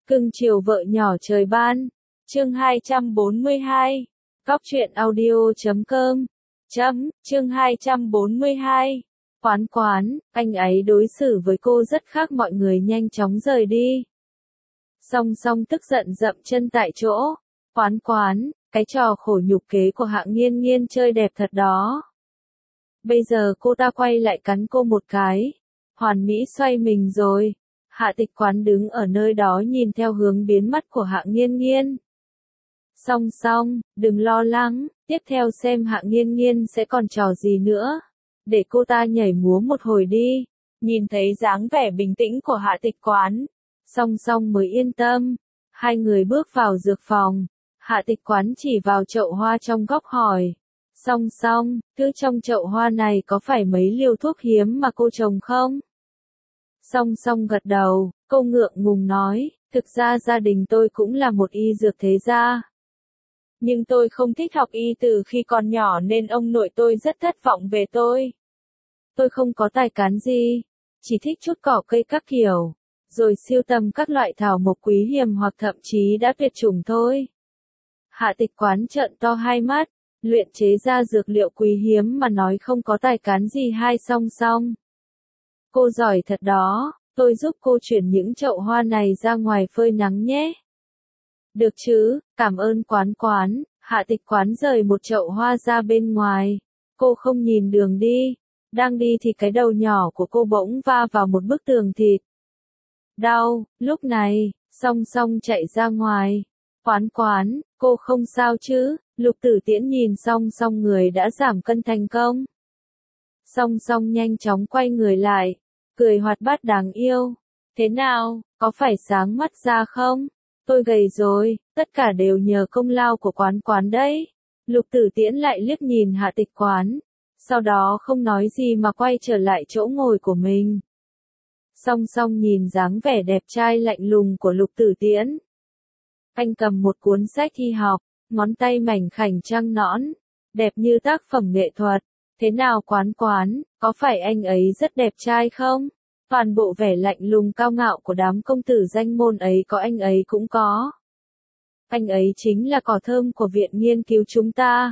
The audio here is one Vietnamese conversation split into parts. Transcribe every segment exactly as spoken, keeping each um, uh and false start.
Cưng chiều vợ nhỏ trời ban. Chương hai trăm bốn mươi hai. Góc truyện audio chấm com. Chấm, chương hai trăm bốn mươi hai. Quán quán, anh ấy đối xử với cô rất khác mọi người nhanh chóng rời đi. Song song tức giận dậm chân tại chỗ. Quán quán, cái trò khổ nhục kế của Hạng Nghiên Nghiên chơi đẹp thật đó. Bây giờ cô ta quay lại cắn cô một cái. Hoàn mỹ xoay mình rồi. Hạ Tịch Quán đứng ở nơi đó nhìn theo hướng biến mất của Hạng Nghiên Nghiên. Song song, đừng lo lắng, tiếp theo xem Hạng Nghiên Nghiên sẽ còn trò gì nữa. Để cô ta nhảy múa một hồi đi. Nhìn thấy dáng vẻ bình tĩnh của Hạ Tịch Quán, song song mới yên tâm. Hai người bước vào dược phòng. Hạ Tịch Quán chỉ vào chậu hoa trong góc hỏi. Song song, thứ trong chậu hoa này có phải mấy liều thuốc hiếm mà cô trồng không? Song song gật đầu, cô ngượng ngùng nói, thực ra gia đình tôi cũng là một y dược thế gia. Nhưng tôi không thích học y từ khi còn nhỏ nên ông nội tôi rất thất vọng về tôi. Tôi không có tài cán gì, chỉ thích chút cỏ cây các kiểu, rồi sưu tầm các loại thảo mộc quý hiếm hoặc thậm chí đã tuyệt chủng thôi. Hạ Tịch Quán trợn to hai mắt, luyện chế ra dược liệu quý hiếm mà nói không có tài cán gì hai song song. Cô giỏi thật đó, tôi giúp cô chuyển những chậu hoa này ra ngoài phơi nắng nhé. Được chứ, cảm ơn Quán Quán. Hạ Tịch Quán rời một chậu hoa ra bên ngoài. Cô không nhìn đường đi. Đang đi thì cái đầu nhỏ của cô bỗng va vào một bức tường thịt. Đau, lúc này, song song chạy ra ngoài. Quán Quán, cô không sao chứ? Lục Tử Tiễn nhìn song song người đã giảm cân thành công. Song song nhanh chóng quay người lại, cười hoạt bát đáng yêu. Thế nào, có phải sáng mắt ra không? Tôi gầy rồi, tất cả đều nhờ công lao của Quán Quán đấy. Lục Tử Tiễn lại liếc nhìn Hạ Tịch Quán, sau đó không nói gì mà quay trở lại chỗ ngồi của mình. Song song nhìn dáng vẻ đẹp trai lạnh lùng của Lục Tử Tiễn. Anh cầm một cuốn sách y học, ngón tay mảnh khảnh trắng nõn, đẹp như tác phẩm nghệ thuật. Thế nào Quán Quán, có phải anh ấy rất đẹp trai không? Toàn bộ vẻ lạnh lùng cao ngạo của đám công tử danh môn ấy có anh ấy cũng có. Anh ấy chính là cỏ thơm của viện nghiên cứu chúng ta.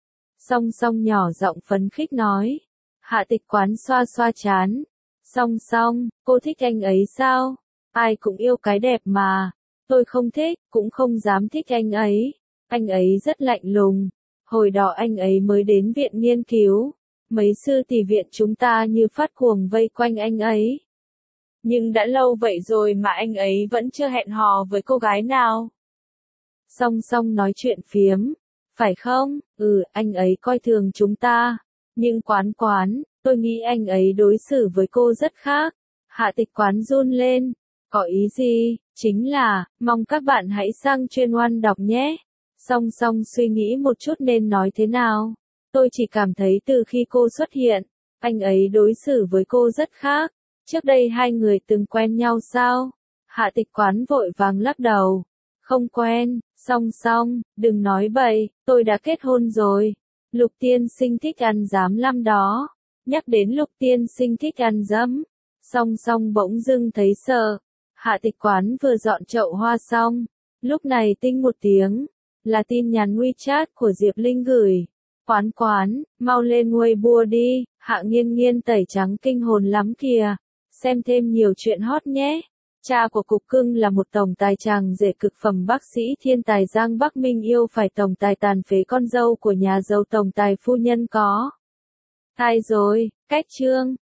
Song song nhỏ giọng phấn khích nói. Hạ Tịch Quán xoa xoa chán. Song song, cô thích anh ấy sao? Ai cũng yêu cái đẹp mà. Tôi không thích, cũng không dám thích anh ấy. Anh ấy rất lạnh lùng. Hồi đó anh ấy mới đến viện nghiên cứu. Mấy sư tỷ viện chúng ta như phát cuồng vây quanh anh ấy. Nhưng đã lâu vậy rồi mà anh ấy vẫn chưa hẹn hò với cô gái nào. Song song nói chuyện phiếm. Phải không? Ừ, anh ấy coi thường chúng ta. Nhưng Quán Quán, tôi nghĩ anh ấy đối xử với cô rất khác. Hạ Tịch Quán run lên. Có ý gì? Chính là, mong các bạn hãy sang chuyên oan đọc nhé. Song song suy nghĩ một chút nên nói thế nào. Tôi chỉ cảm thấy từ khi cô xuất hiện, anh ấy đối xử với cô rất khác. Trước đây hai người từng quen nhau sao? Hạ Tịch Quán vội vàng lắc đầu. Không quen. Song song, đừng nói bậy, tôi đã kết hôn rồi. Lục tiên sinh thích ăn giám lăm đó. Nhắc đến Lục tiên sinh thích ăn dấm. Song song bỗng dưng thấy sợ. Hạ Tịch Quán vừa dọn chậu hoa xong. Lúc này tinh một tiếng. Là tin nhắn WeChat của Diệp Linh gửi. Quán Quán, mau lên Weibo đi. Hạ Nghiên Nghiên tẩy trắng kinh hồn lắm kìa. Xem thêm nhiều chuyện hot nhé. Cha của Cục Cưng là một tổng tài chàng rể cực phẩm bác sĩ thiên tài Giang Bắc Minh yêu phải tổng tài tàn phế con dâu của nhà giàu tổng tài phu nhân có. Hai rồi, cách chương.